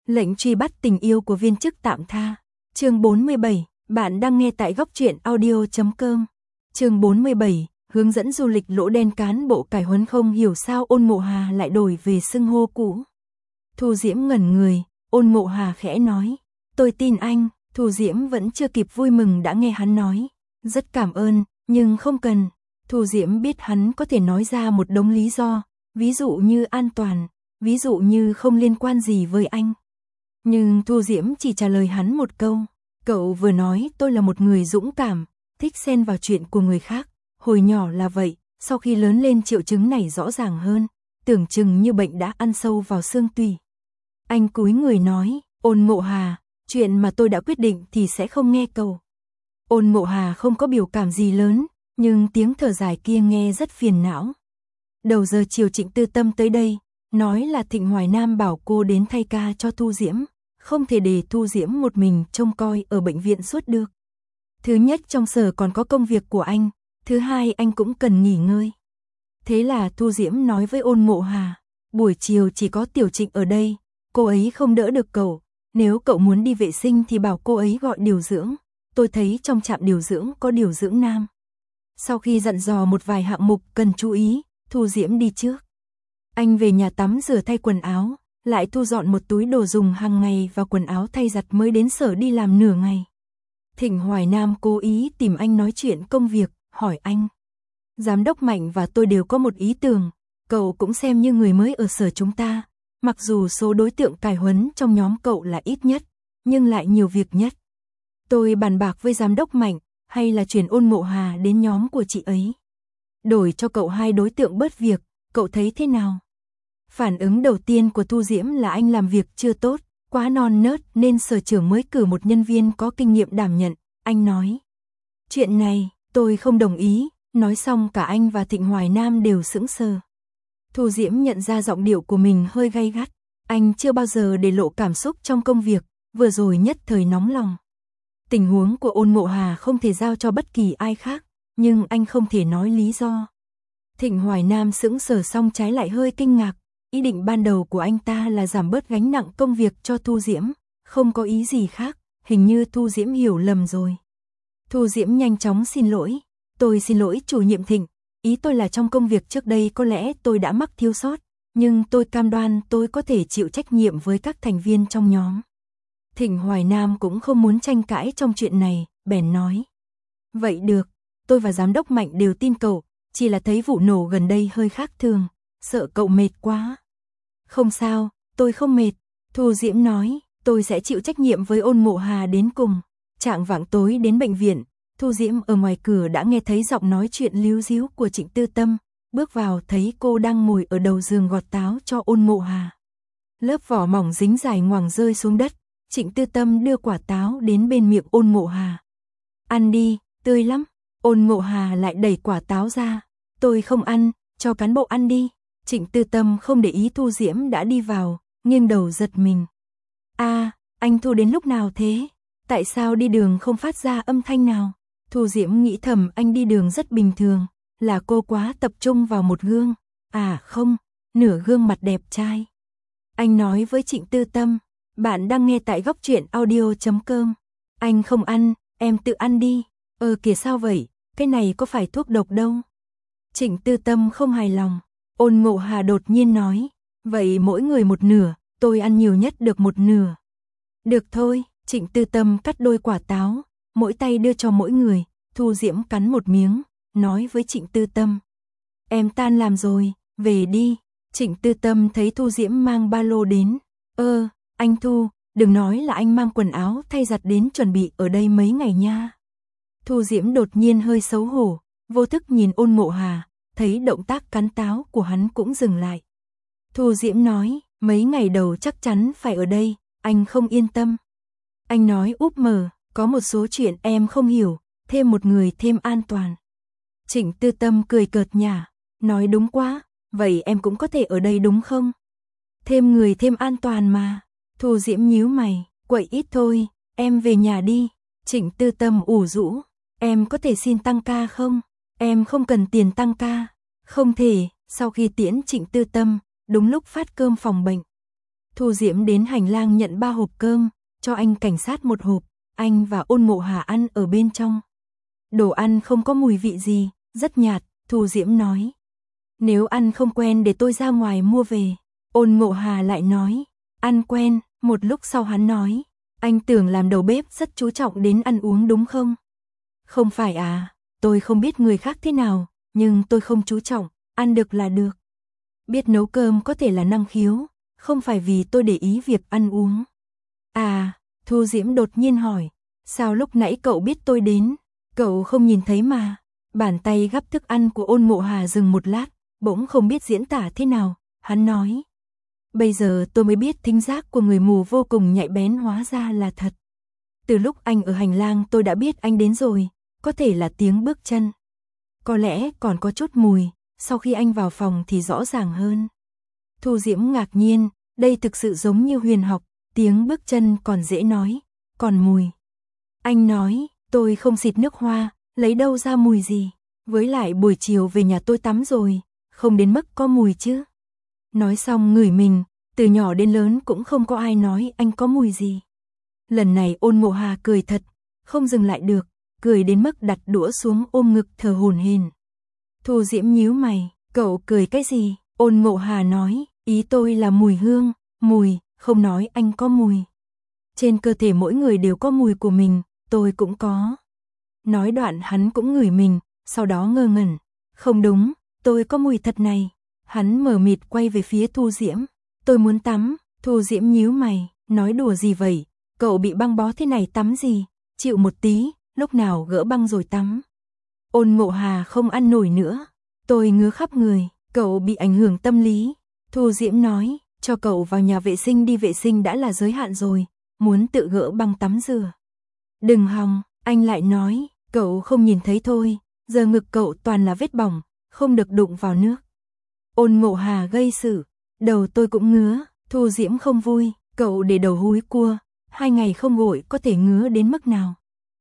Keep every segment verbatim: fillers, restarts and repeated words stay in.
Lệnh truy bắt tình yêu của viên chức tạm tha. Chương bốn mươi bảy, bạn đang nghe tại góc truyện audio chấm com. Chương bốn mươi bảy, hướng dẫn du lịch lỗ đen cán bộ cải huấn không hiểu sao Ôn Mộ Hà lại đổi về xưng hô cũ. Thu Diễm ngẩn người, Ôn Mộ Hà khẽ nói, tôi tin anh. Thu Diễm vẫn chưa kịp vui mừng đã nghe hắn nói, rất cảm ơn, nhưng không cần. Thu Diễm biết hắn có thể nói ra một đống lý do, ví dụ như an toàn, ví dụ như không liên quan gì với anh. Nhưng Thu Diễm chỉ trả lời hắn một câu, cậu vừa nói tôi là một người dũng cảm, thích xen vào chuyện của người khác, hồi nhỏ là vậy, sau khi lớn lên triệu chứng này rõ ràng hơn, tưởng chừng như bệnh đã ăn sâu vào xương tủy. Anh cúi người nói, Ôn Mộ Hà, chuyện mà tôi đã quyết định thì sẽ không nghe cậu. Ôn Mộ Hà không có biểu cảm gì lớn, nhưng tiếng thở dài kia nghe rất phiền não. Đầu giờ chiều Trịnh Tư Tâm tới đây, nói là Thịnh Hoài Nam bảo cô đến thay ca cho Thu Diễm, không thể để Thu Diễm một mình trông coi ở bệnh viện suốt được. Thứ nhất trong sở còn có công việc của anh, thứ hai anh cũng cần nghỉ ngơi. Thế là Thu Diễm nói với Ôn Mộ Hà, buổi chiều chỉ có Tiểu Trịnh ở đây, cô ấy không đỡ được cậu, nếu cậu muốn đi vệ sinh thì bảo cô ấy gọi điều dưỡng, tôi thấy trong trạm điều dưỡng có điều dưỡng nam. Sau khi dặn dò một vài hạng mục cần chú ý, Thu Diễm đi trước. Anh về nhà tắm rửa thay quần áo, lại thu dọn một túi đồ dùng hàng ngày và quần áo thay giặt mới đến sở đi làm nửa ngày. Thịnh Hoài Nam cố ý tìm anh nói chuyện công việc, hỏi anh. Giám đốc Mạnh và tôi đều có một ý tưởng, cậu cũng xem như người mới ở sở chúng ta, mặc dù số đối tượng cải huấn trong nhóm cậu là ít nhất, nhưng lại nhiều việc nhất. Tôi bàn bạc với giám đốc Mạnh, hay là chuyển Ôn Mộ Hà đến nhóm của chị ấy. Đổi cho cậu hai đối tượng bớt việc, cậu thấy thế nào? Phản ứng đầu tiên của Thu Diễm là anh làm việc chưa tốt, quá non nớt nên sở trưởng mới cử một nhân viên có kinh nghiệm đảm nhận, anh nói. Chuyện này, tôi không đồng ý, nói xong cả anh và Thịnh Hoài Nam đều sững sờ. Thu Diễm nhận ra giọng điệu của mình hơi gay gắt, anh chưa bao giờ để lộ cảm xúc trong công việc, vừa rồi nhất thời nóng lòng. Tình huống của Ôn Mộ Hà không thể giao cho bất kỳ ai khác, nhưng anh không thể nói lý do. Thịnh Hoài Nam sững sờ xong trái lại hơi kinh ngạc, ý định ban đầu của anh ta là giảm bớt gánh nặng công việc cho Thu Diễm, không có ý gì khác, hình như Thu Diễm hiểu lầm rồi. Thu Diễm nhanh chóng xin lỗi, tôi xin lỗi chủ nhiệm Thịnh, ý tôi là trong công việc trước đây có lẽ tôi đã mắc thiếu sót, nhưng tôi cam đoan tôi có thể chịu trách nhiệm với các thành viên trong nhóm. Thịnh Hoài Nam cũng không muốn tranh cãi trong chuyện này, bèn nói. Vậy được, tôi và giám đốc Mạnh đều tin cậu, chỉ là thấy vụ nổ gần đây hơi khác thường, sợ cậu mệt quá. Không sao, tôi không mệt, Thu Diễm nói, tôi sẽ chịu trách nhiệm với Ôn Mộ Hà đến cùng. Chạng vạng tối đến bệnh viện, Thu Diễm ở ngoài cửa đã nghe thấy giọng nói chuyện líu ríu của Trịnh Tư Tâm, bước vào thấy cô đang ngồi ở đầu giường gọt táo cho Ôn Mộ Hà. Lớp vỏ mỏng dính dài ngoằng rơi xuống đất, Trịnh Tư Tâm đưa quả táo đến bên miệng Ôn Mộ Hà. Ăn đi, tươi lắm. Ôn Mộ Hà lại đẩy quả táo ra. Tôi không ăn, cho cán bộ ăn đi. Trịnh Tư Tâm không để ý Thu Diễm đã đi vào, nghiêng đầu giật mình. A, à, anh Thu đến lúc nào thế? Tại sao đi đường không phát ra âm thanh nào? Thu Diễm nghĩ thầm anh đi đường rất bình thường, là cô quá tập trung vào một gương. À không, nửa gương mặt đẹp trai. Anh nói với Trịnh Tư Tâm, bạn đang nghe tại góc truyện audio chấm com. Anh không ăn, em tự ăn đi. Ờ kìa sao vậy, cái này có phải thuốc độc đâu. Trịnh Tư Tâm không hài lòng. Ôn Mộ Hà đột nhiên nói, vậy mỗi người một nửa, tôi ăn nhiều nhất được một nửa. Được thôi, Trịnh Tư Tâm cắt đôi quả táo, mỗi tay đưa cho mỗi người. Thu Diễm cắn một miếng, nói với Trịnh Tư Tâm. Em tan làm rồi, về đi. Trịnh Tư Tâm thấy Thu Diễm mang ba lô đến. Ơ, anh Thu, đừng nói là anh mang quần áo thay giặt đến chuẩn bị ở đây mấy ngày nha. Thu Diễm đột nhiên hơi xấu hổ, vô thức nhìn Ôn Mộ Hà, thấy động tác cắn táo của hắn cũng dừng lại. Thu Diễm nói, mấy ngày đầu chắc chắn phải ở đây, anh không yên tâm. Anh nói úp mở, có một số chuyện em không hiểu, thêm một người thêm an toàn. Trịnh Tư Tâm cười cợt nhả, nói đúng quá, vậy em cũng có thể ở đây đúng không? Thêm người thêm an toàn mà. Thu Diễm nhíu mày, quậy ít thôi, em về nhà đi. Trịnh Tư Tâm ủ rũ, em có thể xin tăng ca không? Em không cần tiền tăng ca. Không thể, sau khi tiễn Trịnh Tư Tâm, đúng lúc phát cơm phòng bệnh. Thu Diễm đến hành lang nhận ba hộp cơm, cho anh cảnh sát một hộp, anh và Ôn Mộ Hà ăn ở bên trong. Đồ ăn không có mùi vị gì, rất nhạt, Thu Diễm nói. Nếu ăn không quen để tôi ra ngoài mua về. Ôn Mộ Hà lại nói, ăn quen, một lúc sau hắn nói, anh tưởng làm đầu bếp rất chú trọng đến ăn uống đúng không? Không phải à, tôi không biết người khác thế nào, nhưng tôi không chú trọng, ăn được là được. Biết nấu cơm có thể là năng khiếu, không phải vì tôi để ý việc ăn uống. À, Thu Diễm đột nhiên hỏi, sao lúc nãy cậu biết tôi đến? Cậu không nhìn thấy mà. Bàn tay gắp thức ăn của Ôn Mộ Hà dừng một lát, bỗng không biết diễn tả thế nào, hắn nói. Bây giờ tôi mới biết thính giác của người mù vô cùng nhạy bén hóa ra là thật. Từ lúc anh ở hành lang tôi đã biết anh đến rồi, có thể là tiếng bước chân. Có lẽ còn có chút mùi, sau khi anh vào phòng thì rõ ràng hơn. Thu Diễm ngạc nhiên, đây thực sự giống như huyền học, tiếng bước chân còn dễ nói, còn mùi. Anh nói, tôi không xịt nước hoa, lấy đâu ra mùi gì, với lại buổi chiều về nhà tôi tắm rồi, không đến mức có mùi chứ. Nói xong ngửi mình, từ nhỏ đến lớn cũng không có ai nói anh có mùi gì. Lần này Ôn Mộ Hà cười thật, không dừng lại được, cười đến mức đặt đũa xuống ôm ngực thở hổn hển. Thu Diễm nhíu mày, cậu cười cái gì? Ôn Mộ Hà nói, ý tôi là mùi hương, mùi, không nói anh có mùi. Trên cơ thể mỗi người đều có mùi của mình, tôi cũng có. Nói đoạn hắn cũng ngửi mình, sau đó ngơ ngẩn. Không đúng, tôi có mùi thật này. Hắn mờ mịt quay về phía Thu Diễm. Tôi muốn tắm. Thu Diễm nhíu mày, nói đùa gì vậy? Cậu bị băng bó thế này tắm gì? Chịu một tí, lúc nào gỡ băng rồi tắm. Ôn Mộ Hà không ăn nổi nữa. Tôi ngứa khắp người, cậu bị ảnh hưởng tâm lý. Thu Diễm nói, cho cậu vào nhà vệ sinh đi vệ sinh đã là giới hạn rồi, muốn tự gỡ băng tắm rửa. Đừng hòng, anh lại nói, cậu không nhìn thấy thôi, giờ ngực cậu toàn là vết bỏng, không được đụng vào nước. Ôn Mộ Hà gây sự, đầu tôi cũng ngứa, Thu Diễm không vui, cậu để đầu húi cua, hai ngày không gội có thể ngứa đến mức nào.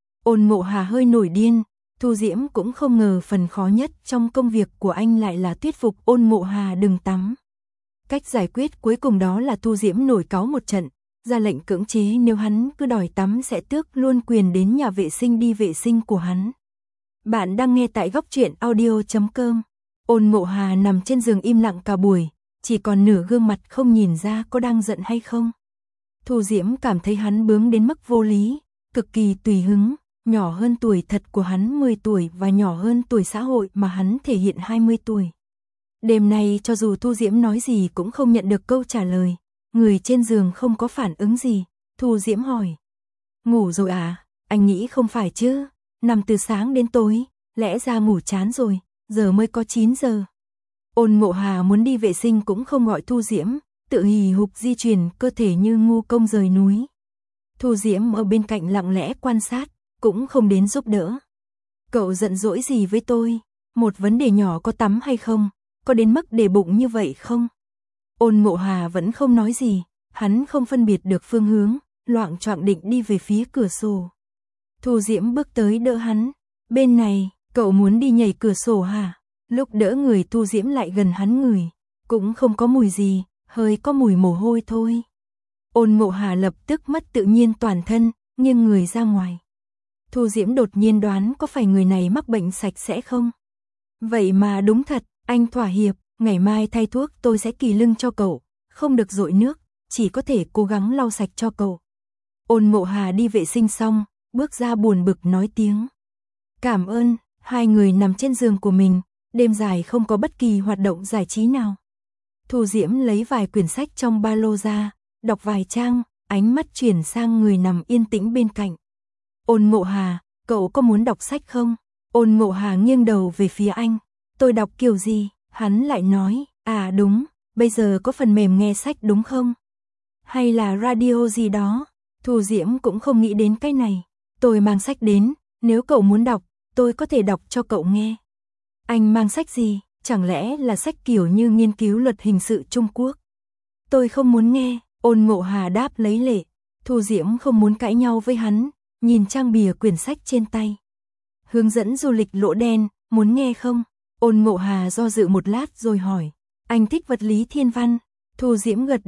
Ôn Mộ Hà hơi nổi điên, Thu Diễm cũng không ngờ phần khó nhất trong công việc của anh lại là thuyết phục Ôn Mộ Hà đừng tắm. Cách giải quyết cuối cùng đó là Thu Diễm nổi cáu một trận, ra lệnh cưỡng chế nếu hắn cứ đòi tắm sẽ tước luôn quyền đến nhà vệ sinh đi vệ sinh của hắn. Bạn đang nghe tại góc truyện audio chấm com. Ôn Mộ Hà nằm trên giường im lặng cả buổi, chỉ còn nửa gương mặt không nhìn ra có đang giận hay không. Thu Diễm cảm thấy hắn bướng đến mức vô lý, cực kỳ tùy hứng, nhỏ hơn tuổi thật của hắn mười tuổi và nhỏ hơn tuổi xã hội mà hắn thể hiện hai mươi tuổi. Đêm nay cho dù Thu Diễm nói gì cũng không nhận được câu trả lời, người trên giường không có phản ứng gì, Thu Diễm hỏi. Ngủ rồi à? Anh nghĩ không phải chứ, nằm từ sáng đến tối, lẽ ra ngủ chán rồi, giờ mới có chín giờ. Ôn Mộ Hà muốn đi vệ sinh cũng không gọi Thu Diễm, tự hì hục di chuyển cơ thể như ngu công rời núi. Thu Diễm ở bên cạnh lặng lẽ quan sát, cũng không đến giúp đỡ. Cậu giận dỗi gì với tôi? Một vấn đề nhỏ có tắm hay không? Có đến mức để bụng như vậy không? Ôn Mộ Hà vẫn không nói gì, hắn không phân biệt được phương hướng, loạng choạng định đi về phía cửa sổ. Thu Diễm bước tới đỡ hắn, bên này, cậu muốn đi nhảy cửa sổ hả? Lúc đỡ người Thu Diễm lại gần hắn ngửi, cũng không có mùi gì, hơi có mùi mồ hôi thôi. Ôn Mộ Hà lập tức mất tự nhiên toàn thân, nghiêng người ra ngoài. Thu Diễm đột nhiên đoán có phải người này mắc bệnh sạch sẽ không? Vậy mà đúng thật, anh thỏa hiệp, ngày mai thay thuốc tôi sẽ kỳ lưng cho cậu, không được dội nước, chỉ có thể cố gắng lau sạch cho cậu. Ôn Mộ Hà đi vệ sinh xong, bước ra buồn bực nói tiếng. Cảm ơn, hai người nằm trên giường của mình, đêm dài không có bất kỳ hoạt động giải trí nào. Thu Diễm lấy vài quyển sách trong ba lô ra, đọc vài trang, ánh mắt chuyển sang người nằm yên tĩnh bên cạnh. Ôn Mộ Hà, cậu có muốn đọc sách không? Ôn Mộ Hà nghiêng đầu về phía anh. Tôi đọc kiểu gì? Hắn lại nói, à đúng, bây giờ có phần mềm nghe sách đúng không? Hay là radio gì đó? Thu Diễm cũng không nghĩ đến cái này. Tôi mang sách đến, nếu cậu muốn đọc, tôi có thể đọc cho cậu nghe. Anh mang sách gì? Chẳng lẽ là sách kiểu như nghiên cứu luật hình sự Trung Quốc? Tôi không muốn nghe, Ôn Mộ Hà đáp lấy lệ. Thu Diễm không muốn cãi nhau với hắn, nhìn trang bìa quyển sách trên tay. Hướng dẫn du lịch Lỗ Đen, muốn nghe không? Ôn Mộ Hà do dự một lát rồi hỏi. Anh thích vật lý thiên văn? Thu Diễm gật đầu,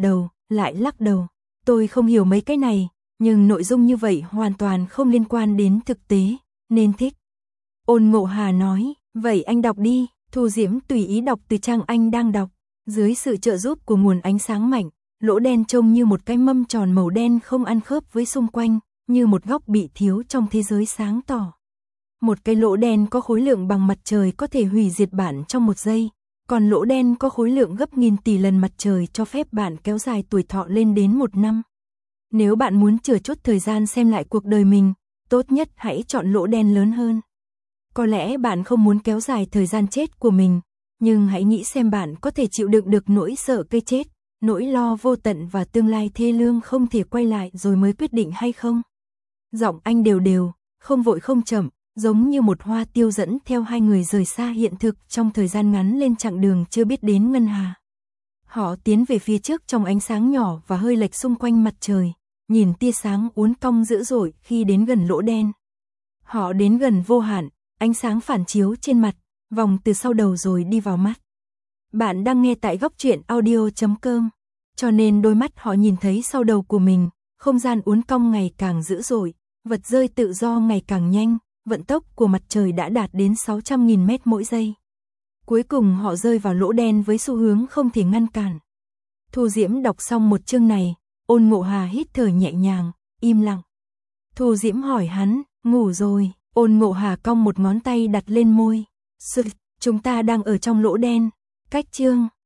lại lắc đầu. Tôi không hiểu mấy cái này, nhưng nội dung như vậy hoàn toàn không liên quan đến thực tế, nên thích. Ôn Ngộ Hà nói, vậy anh đọc đi. Thu Diễm tùy ý đọc từ trang anh đang đọc. Dưới sự trợ giúp của nguồn ánh sáng mạnh, lỗ đen trông như một cái mâm tròn màu đen không ăn khớp với xung quanh, như một góc bị thiếu trong thế giới sáng tỏ. Một cái lỗ đen có khối lượng bằng mặt trời có thể hủy diệt bạn trong một giây, còn lỗ đen có khối lượng gấp nghìn tỷ lần mặt trời cho phép bạn kéo dài tuổi thọ lên đến một năm. Nếu bạn muốn chừa chút thời gian xem lại cuộc đời mình, tốt nhất hãy chọn lỗ đen lớn hơn. Có lẽ bạn không muốn kéo dài thời gian chết của mình, nhưng hãy nghĩ xem bạn có thể chịu đựng được nỗi sợ cái chết, nỗi lo vô tận và tương lai thê lương không thể quay lại rồi mới quyết định hay không. Giọng anh đều đều, không vội không chậm, giống như một hoa tiêu dẫn theo hai người rời xa hiện thực trong thời gian ngắn lên chặng đường chưa biết đến ngân hà. Họ tiến về phía trước trong ánh sáng nhỏ và hơi lệch xung quanh mặt trời, nhìn tia sáng uốn cong dữ dội khi đến gần lỗ đen. Họ đến gần vô hạn, ánh sáng phản chiếu trên mặt, vòng từ sau đầu rồi đi vào mắt. Bạn đang nghe tại góc truyện audio chấm com, cho nên đôi mắt họ nhìn thấy sau đầu của mình, không gian uốn cong ngày càng dữ dội, vật rơi tự do ngày càng nhanh, vận tốc của mặt trời đã đạt đến sáu trăm nghìn mét mỗi giây. Cuối cùng họ rơi vào lỗ đen với xu hướng không thể ngăn cản. Thu Diễm đọc xong một chương này, Ôn Ngộ Hà hít thở nhẹ nhàng, im lặng. Thu Diễm hỏi hắn, ngủ rồi? Ôn Ngộ Hà cong một ngón tay đặt lên môi. Sự, chúng ta đang ở trong lỗ đen. Cách chương